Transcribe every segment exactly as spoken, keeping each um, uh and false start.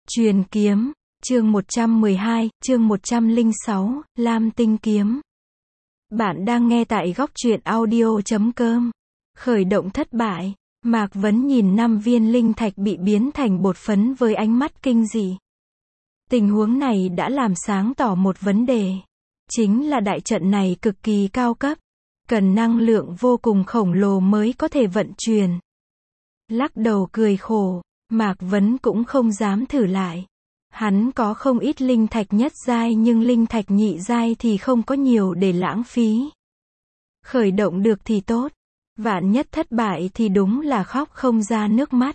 Truyền kiếm, chương một trăm mười hai, chương một trăm lẻ sáu, Lam Tinh kiếm. Bạn đang nghe tại góc truyện audio chấm com. Khởi động thất bại, Mạc Vấn nhìn năm viên linh thạch bị biến thành bột phấn với ánh mắt kinh dị. Tình huống này đã làm sáng tỏ một vấn đề. Chính là đại trận này cực kỳ cao cấp, cần năng lượng vô cùng khổng lồ mới có thể vận chuyển. Lắc đầu cười khổ, Mạc Vấn cũng không dám thử lại. Hắn có không ít linh thạch nhất giai nhưng linh thạch nhị giai thì không có nhiều để lãng phí. Khởi động được thì tốt, vạn nhất thất bại thì đúng là khóc không ra nước mắt.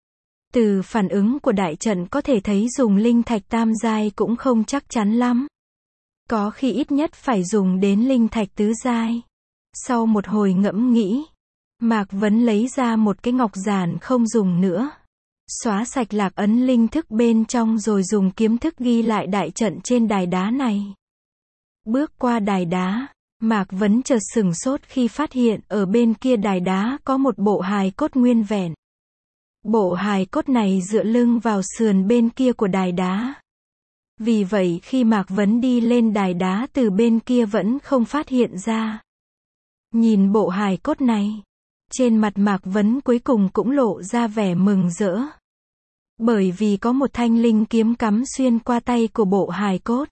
Từ phản ứng của đại trận có thể thấy dùng linh thạch tam giai cũng không chắc chắn lắm. Có khi ít nhất phải dùng đến linh thạch tứ giai. Sau một hồi ngẫm nghĩ, Mạc Vấn lấy ra một cái ngọc giản không dùng nữa. Xóa sạch lạc ấn linh thức bên trong rồi dùng kiếm thức ghi lại đại trận trên đài đá này. Bước qua đài đá, Mạc Vấn chợt sửng sốt khi phát hiện ở bên kia đài đá có một bộ hài cốt nguyên vẹn. Bộ hài cốt này dựa lưng vào sườn bên kia của đài đá. Vì vậy khi Mạc Vấn đi lên đài đá từ bên kia vẫn không phát hiện ra. Nhìn bộ hài cốt này, trên mặt Mạc Vấn cuối cùng cũng lộ ra vẻ mừng rỡ. Bởi vì có một thanh linh kiếm cắm xuyên qua tay của bộ hài cốt.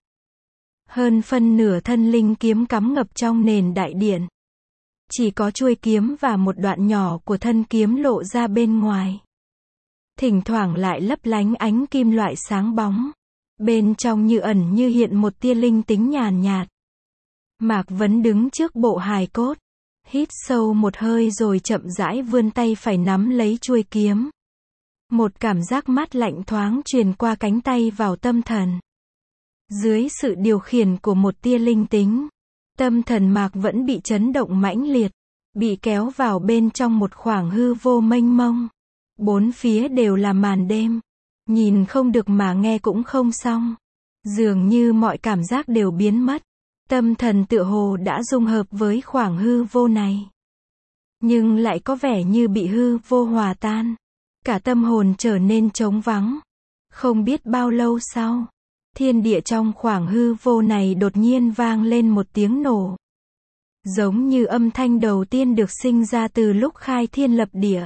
Hơn phân nửa thân linh kiếm cắm ngập trong nền đại điện. Chỉ có chuôi kiếm và một đoạn nhỏ của thân kiếm lộ ra bên ngoài. Thỉnh thoảng lại lấp lánh ánh kim loại sáng bóng. Bên trong như ẩn như hiện một tia linh tính nhàn nhạt. Mạc Vấn đứng trước bộ hài cốt. Hít sâu một hơi rồi chậm rãi vươn tay phải nắm lấy chuôi kiếm. Một cảm giác mát lạnh thoáng truyền qua cánh tay vào tâm thần. Dưới sự điều khiển của một tia linh tính, tâm thần Mạc vẫn bị chấn động mãnh liệt, bị kéo vào bên trong một khoảng hư vô mênh mông. Bốn phía đều là màn đêm, nhìn không được mà nghe cũng không xong. Dường như mọi cảm giác đều biến mất. Tâm thần tựa hồ đã dung hợp với khoảng hư vô này. Nhưng lại có vẻ như bị hư vô hòa tan. Cả tâm hồn trở nên trống vắng. Không biết bao lâu sau, thiên địa trong khoảng hư vô này đột nhiên vang lên một tiếng nổ. Giống như âm thanh đầu tiên được sinh ra từ lúc khai thiên lập địa.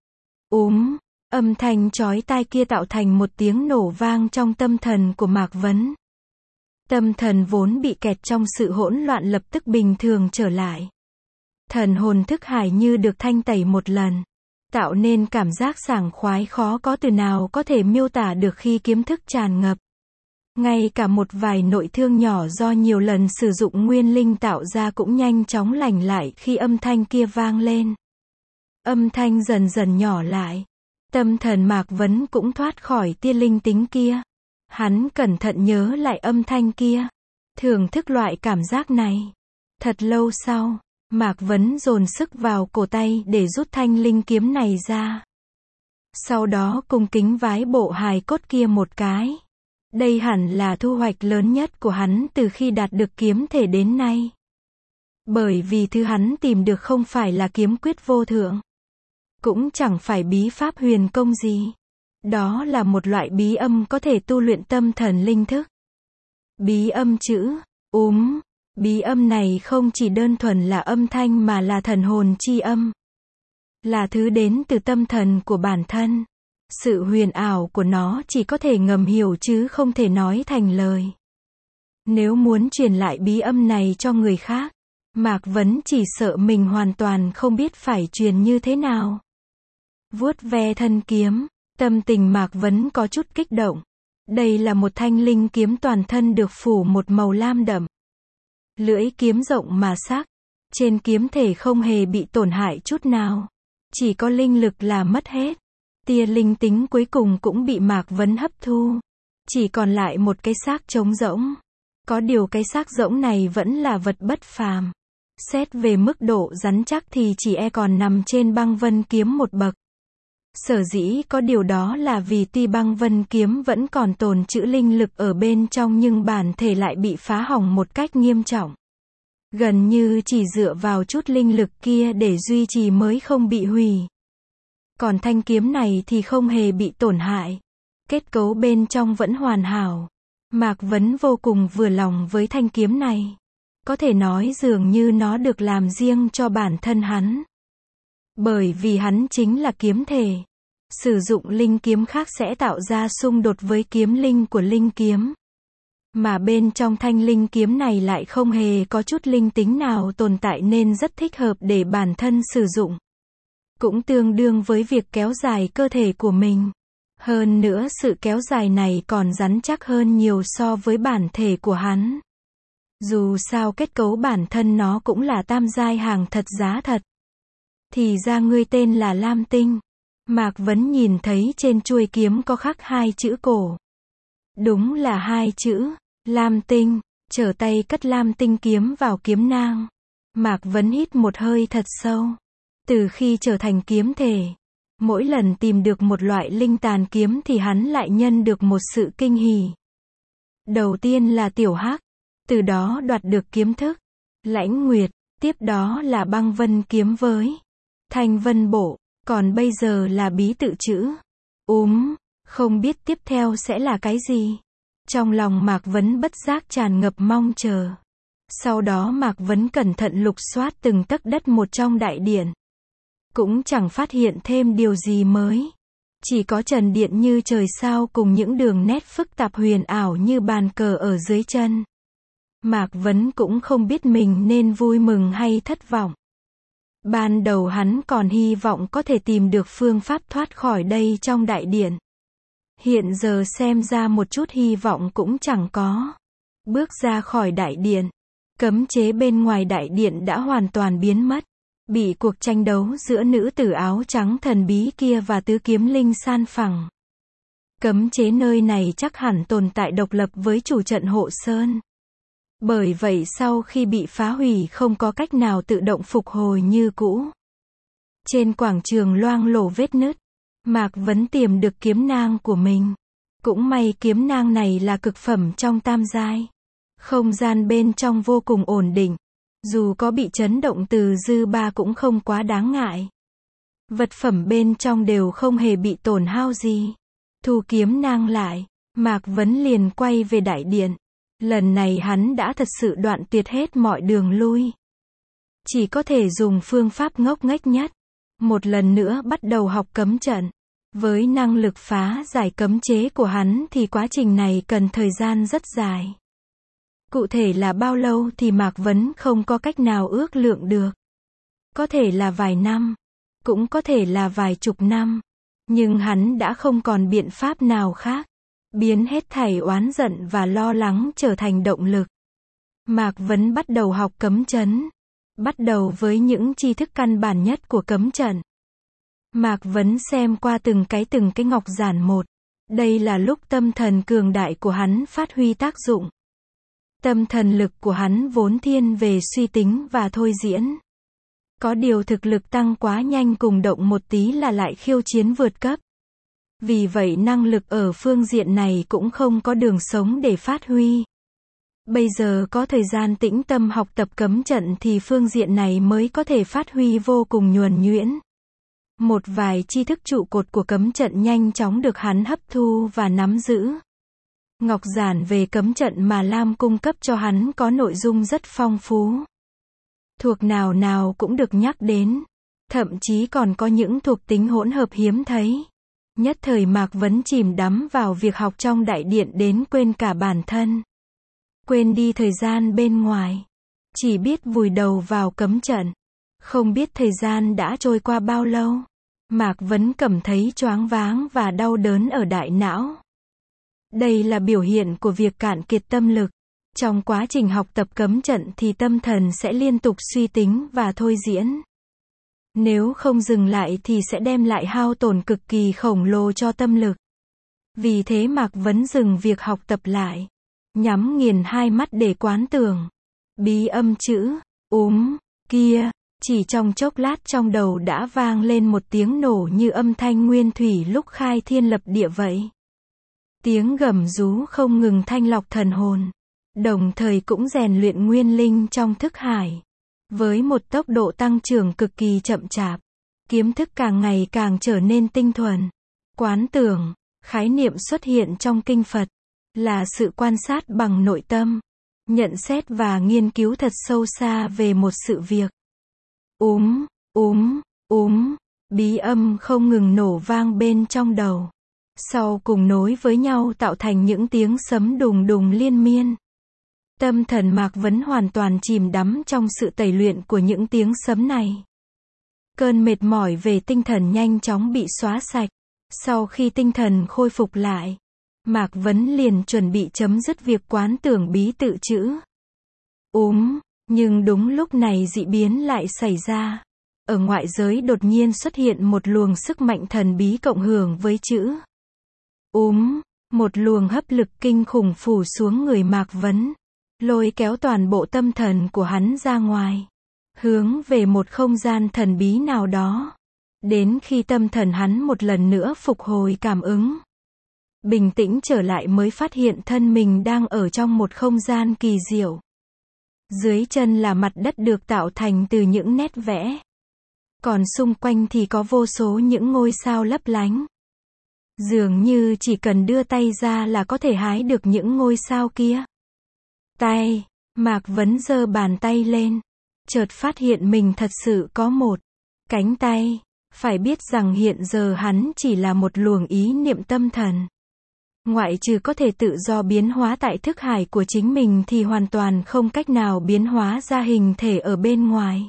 Úm, âm thanh chói tai kia tạo thành một tiếng nổ vang trong tâm thần của Mạc Vấn. Tâm thần vốn bị kẹt trong sự hỗn loạn lập tức bình thường trở lại. Thần hồn thức hải như được thanh tẩy một lần. Tạo nên cảm giác sảng khoái khó có từ nào có thể miêu tả được khi kiếm thức tràn ngập. Ngay cả một vài nội thương nhỏ do nhiều lần sử dụng nguyên linh tạo ra cũng nhanh chóng lành lại khi âm thanh kia vang lên. Âm thanh dần dần nhỏ lại. Tâm thần Mạc Vấn cũng thoát khỏi tia linh tính kia. Hắn cẩn thận nhớ lại âm thanh kia. Thưởng thức loại cảm giác này. Thật lâu sau, Mạc Vấn dồn sức vào cổ tay để rút thanh linh kiếm này ra. Sau đó cung kính vái bộ hài cốt kia một cái. Đây hẳn là thu hoạch lớn nhất của hắn từ khi đạt được kiếm thể đến nay. Bởi vì thứ hắn tìm được không phải là kiếm quyết vô thượng. Cũng chẳng phải bí pháp huyền công gì. Đó là một loại bí âm có thể tu luyện tâm thần linh thức. Bí âm chữ, úm, bí âm này không chỉ đơn thuần là âm thanh mà là thần hồn chi âm. Là thứ đến từ tâm thần của bản thân. Sự huyền ảo của nó chỉ có thể ngầm hiểu chứ không thể nói thành lời. Nếu muốn truyền lại bí âm này cho người khác, Mạc Vấn chỉ sợ mình hoàn toàn không biết phải truyền như thế nào. Vuốt ve thân kiếm. Tâm tình Mạc Vấn có chút kích động. Đây là một thanh linh kiếm toàn thân được phủ một màu lam đậm. Lưỡi kiếm rộng mà sắc. Trên kiếm thể không hề bị tổn hại chút nào. Chỉ có linh lực là mất hết. Tia linh tính cuối cùng cũng bị Mạc Vấn hấp thu. Chỉ còn lại một cái xác trống rỗng. Có điều cái xác rỗng này vẫn là vật bất phàm. Xét về mức độ rắn chắc thì chỉ e còn nằm trên băng vân kiếm một bậc. Sở dĩ có điều đó là vì tuy băng vân kiếm vẫn còn tồn trữ linh lực ở bên trong nhưng bản thể lại bị phá hỏng một cách nghiêm trọng. Gần như chỉ dựa vào chút linh lực kia để duy trì mới không bị hủy. Còn thanh kiếm này thì không hề bị tổn hại. Kết cấu bên trong vẫn hoàn hảo. Mạc Vấn vô cùng vừa lòng với thanh kiếm này. Có thể nói dường như nó được làm riêng cho bản thân hắn. Bởi vì hắn chính là kiếm thể. Sử dụng linh kiếm khác sẽ tạo ra xung đột với kiếm linh của linh kiếm. Mà bên trong thanh linh kiếm này lại không hề có chút linh tính nào tồn tại nên rất thích hợp để bản thân sử dụng. Cũng tương đương với việc kéo dài cơ thể của mình. Hơn nữa sự kéo dài này còn rắn chắc hơn nhiều so với bản thể của hắn. Dù sao kết cấu bản thân nó cũng là tam giai hàng thật giá thật. Thì ra ngươi tên là Lam Tinh. Mạc Vấn nhìn thấy trên chuôi kiếm có khắc hai chữ cổ. Đúng là hai chữ, Lam Tinh, trở tay cất Lam Tinh kiếm vào kiếm nang. Mạc Vấn hít một hơi thật sâu. Từ khi trở thành kiếm thể, mỗi lần tìm được một loại linh tàn kiếm thì hắn lại nhân được một sự kinh hỉ. Đầu tiên là tiểu hắc, từ đó đoạt được kiếm thức, lãnh nguyệt, tiếp đó là băng vân kiếm với thanh vân bộ, còn bây giờ là bí tự chữ. Úm, không biết tiếp theo sẽ là cái gì. Trong lòng Mạc Vấn bất giác tràn ngập mong chờ. Sau đó Mạc Vấn cẩn thận lục soát từng tấc đất một trong đại điện. Cũng chẳng phát hiện thêm điều gì mới. Chỉ có trần điện như trời sao cùng những đường nét phức tạp huyền ảo như bàn cờ ở dưới chân. Mạc Vấn cũng không biết mình nên vui mừng hay thất vọng. Ban đầu hắn còn hy vọng có thể tìm được phương pháp thoát khỏi đây trong đại điện. Hiện giờ xem ra một chút hy vọng cũng chẳng có. Bước ra khỏi đại điện, cấm chế bên ngoài đại điện đã hoàn toàn biến mất. Bị cuộc tranh đấu giữa nữ tử áo trắng thần bí kia và tứ kiếm linh san phẳng. Cấm chế nơi này chắc hẳn tồn tại độc lập với chủ trận hộ sơn. Bởi vậy sau khi bị phá hủy không có cách nào tự động phục hồi như cũ. Trên quảng trường loang lổ vết nứt, Mạc Vấn tìm được kiếm nang của mình. Cũng may kiếm nang này là cực phẩm trong tam giai. Không gian bên trong vô cùng ổn định. Dù có bị chấn động từ dư ba cũng không quá đáng ngại. Vật phẩm bên trong đều không hề bị tổn hao gì. Thu kiếm nang lại, Mạc Vấn liền quay về đại điện. Lần này hắn đã thật sự đoạn tuyệt hết mọi đường lui. Chỉ có thể dùng phương pháp ngốc nghếch nhất. Một lần nữa bắt đầu học cấm trận. Với năng lực phá giải cấm chế của hắn thì quá trình này cần thời gian rất dài. Cụ thể là bao lâu thì Mạc Vấn không có cách nào ước lượng được. Có thể là vài năm, cũng có thể là vài chục năm. Nhưng hắn đã không còn biện pháp nào khác. Biến hết thảy oán giận và lo lắng trở thành động lực. Mạc Vấn bắt đầu học cấm trấn. Bắt đầu với những tri thức căn bản nhất của cấm trận. Mạc Vấn xem qua từng cái từng cái ngọc giản một. Đây là lúc tâm thần cường đại của hắn phát huy tác dụng. Tâm thần lực của hắn vốn thiên về suy tính và thôi diễn. Có điều thực lực tăng quá nhanh cùng động một tí là lại khiêu chiến vượt cấp. Vì vậy năng lực ở phương diện này cũng không có đường sống để phát huy. Bây giờ có thời gian tĩnh tâm học tập cấm trận thì phương diện này mới có thể phát huy vô cùng nhuần nhuyễn. Một vài tri thức trụ cột của cấm trận nhanh chóng được hắn hấp thu và nắm giữ. Ngọc giản về cấm trận mà Lam cung cấp cho hắn có nội dung rất phong phú. Thuộc nào nào cũng được nhắc đến. Thậm chí còn có những thuộc tính hỗn hợp hiếm thấy. Nhất thời Mạc Vấn chìm đắm vào việc học trong đại điện đến quên cả bản thân. Quên đi thời gian bên ngoài. Chỉ biết vùi đầu vào cấm trận. Không biết thời gian đã trôi qua bao lâu. Mạc Vấn cảm thấy choáng váng và đau đớn ở đại não. Đây là biểu hiện của việc cạn kiệt tâm lực. Trong quá trình học tập cấm trận thì tâm thần sẽ liên tục suy tính và thôi diễn. Nếu không dừng lại thì sẽ đem lại hao tổn cực kỳ khổng lồ cho tâm lực. Vì thế Mạc Vấn dừng việc học tập lại. Nhắm nghiền hai mắt để quán tưởng. Bí âm chữ, úm, kia. Chỉ trong chốc lát trong đầu đã vang lên một tiếng nổ như âm thanh nguyên thủy lúc khai thiên lập địa vậy. Tiếng gầm rú không ngừng thanh lọc thần hồn. Đồng thời cũng rèn luyện nguyên linh trong thức hải. Với một tốc độ tăng trưởng cực kỳ chậm chạp. Kiếm thức càng ngày càng trở nên tinh thuần. Quán tưởng, Khái niệm xuất hiện trong kinh Phật là sự quan sát bằng nội tâm, nhận xét và nghiên cứu thật sâu xa về một sự việc. Úm, úm, úm, bí âm không ngừng nổ vang bên trong đầu. Sau cùng nối với nhau tạo thành những tiếng sấm đùng đùng liên miên. Tâm thần Mạc Vấn hoàn toàn chìm đắm trong sự tẩy luyện của những tiếng sấm này. Cơn mệt mỏi về tinh thần nhanh chóng bị xóa sạch. Sau khi tinh thần khôi phục lại, Mạc Vấn liền chuẩn bị chấm dứt việc quán tưởng bí tự chữ úm, nhưng đúng lúc này dị biến lại xảy ra. Ở ngoại giới đột nhiên xuất hiện một luồng sức mạnh thần bí cộng hưởng với chữ úm, một luồng hấp lực kinh khủng phủ xuống người Mạc Vấn, lôi kéo toàn bộ tâm thần của hắn ra ngoài, hướng về một không gian thần bí nào đó. Đến khi tâm thần hắn một lần nữa phục hồi cảm ứng, bình tĩnh trở lại mới phát hiện thân mình đang ở trong một không gian kỳ diệu. Dưới chân là mặt đất được tạo thành từ những nét vẽ. Còn xung quanh thì có vô số những ngôi sao lấp lánh. Dường như chỉ cần đưa tay ra là có thể hái được những ngôi sao kia. Tay, Mạc Vấn giơ bàn tay lên, chợt phát hiện mình thật sự có một cánh tay. Phải biết rằng hiện giờ hắn chỉ là một luồng ý niệm tâm thần. Ngoại trừ có thể tự do biến hóa tại thức hải của chính mình thì hoàn toàn không cách nào biến hóa ra hình thể ở bên ngoài.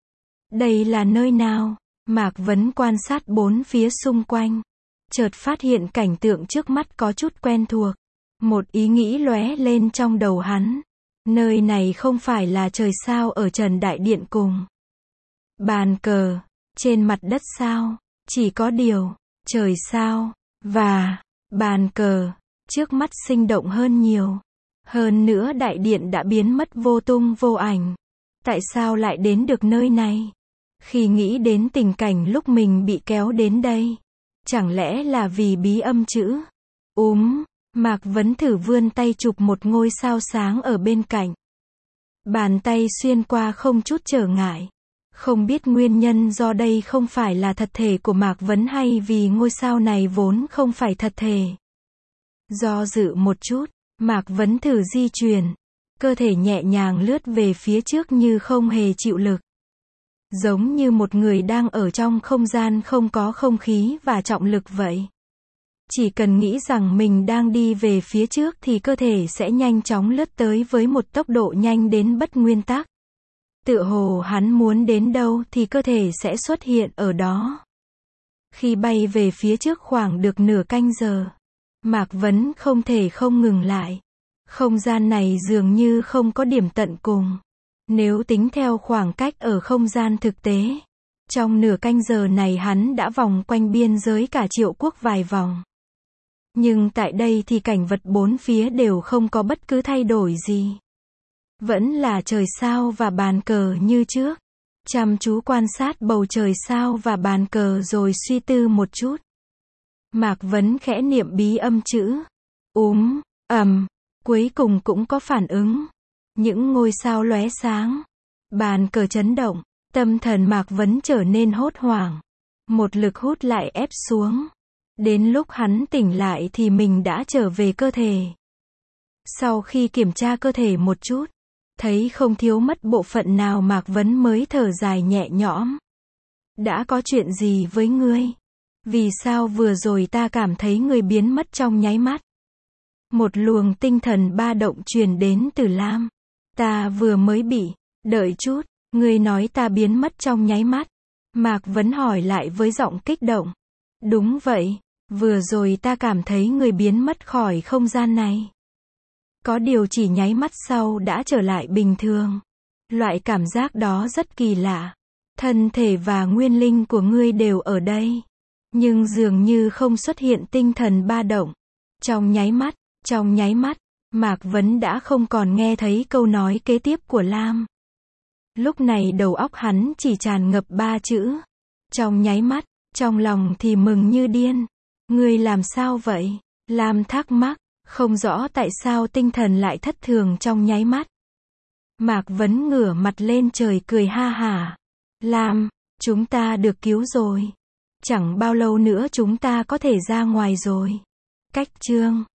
Đây là nơi nào? Mạc Vấn quan sát bốn phía xung quanh. Chợt phát hiện cảnh tượng trước mắt có chút quen thuộc. Một ý nghĩ lóe lên trong đầu hắn. Nơi này không phải là trời sao ở Trần Đại Điện cùng bàn cờ. Trên mặt đất sao? Chỉ có điều, trời sao, và bàn cờ, trước mắt sinh động hơn nhiều. Hơn nữa đại điện đã biến mất vô tung vô ảnh. Tại sao lại đến được nơi này? Khi nghĩ đến tình cảnh lúc mình bị kéo đến đây, chẳng lẽ là vì bí âm chữ úm, Mạc Vấn thử vươn tay chụp một ngôi sao sáng ở bên cạnh. Bàn tay xuyên qua không chút trở ngại. Không biết nguyên nhân do đây không phải là thật thể của Mạc Vấn hay vì ngôi sao này vốn không phải thật thể. Do dự một chút, Mạc Vấn thử di chuyển. Cơ thể nhẹ nhàng lướt về phía trước như không hề chịu lực. Giống như một người đang ở trong không gian không có không khí và trọng lực vậy. Chỉ cần nghĩ rằng mình đang đi về phía trước thì cơ thể sẽ nhanh chóng lướt tới với một tốc độ nhanh đến bất nguyên tắc. Tựa hồ hắn muốn đến đâu thì cơ thể sẽ xuất hiện ở đó. Khi bay về phía trước khoảng được nửa canh giờ, Mạc Vấn không thể không ngừng lại. Không gian này dường như không có điểm tận cùng. Nếu tính theo khoảng cách ở không gian thực tế, trong nửa canh giờ này hắn đã vòng quanh biên giới cả Triệu Quốc vài vòng. Nhưng tại đây thì cảnh vật bốn phía đều không có bất cứ thay đổi gì. Vẫn là trời sao và bàn cờ như trước. Chăm chú quan sát bầu trời sao và bàn cờ rồi suy tư một chút. Mạc Vấn khẽ niệm bí âm chữ úm, ầm, cuối cùng cũng có phản ứng. Những ngôi sao lóe sáng, bàn cờ chấn động, tâm thần Mạc Vấn trở nên hốt hoảng. Một lực hút lại ép xuống. Đến lúc hắn tỉnh lại thì mình đã trở về cơ thể. Sau khi kiểm tra cơ thể một chút, thấy không thiếu mất bộ phận nào Mạc Vấn mới thở dài nhẹ nhõm. Đã có chuyện gì với ngươi? Vì sao vừa rồi ta cảm thấy ngươi biến mất trong nháy mắt? Một luồng tinh thần ba động truyền đến từ Lam. Ta vừa mới bị, đợi chút, ngươi nói ta biến mất trong nháy mắt. Mạc Vấn hỏi lại với giọng kích động. Đúng vậy, vừa rồi ta cảm thấy ngươi biến mất khỏi không gian này. Có điều chỉ nháy mắt sau đã trở lại bình thường. Loại cảm giác đó rất kỳ lạ. Thân thể và nguyên linh của ngươi đều ở đây. Nhưng dường như không xuất hiện tinh thần ba động. Trong nháy mắt, trong nháy mắt, Mạc Vấn đã không còn nghe thấy câu nói kế tiếp của Lam. Lúc này đầu óc hắn chỉ tràn ngập ba chữ. Trong nháy mắt, trong lòng thì mừng như điên. Ngươi làm sao vậy? Lam thắc mắc, không rõ tại sao tinh thần lại thất thường trong nháy mắt. Mạc Vấn ngửa mặt lên trời cười ha hả. Lam, chúng ta được cứu rồi. Chẳng bao lâu nữa chúng ta có thể ra ngoài rồi. Cách chương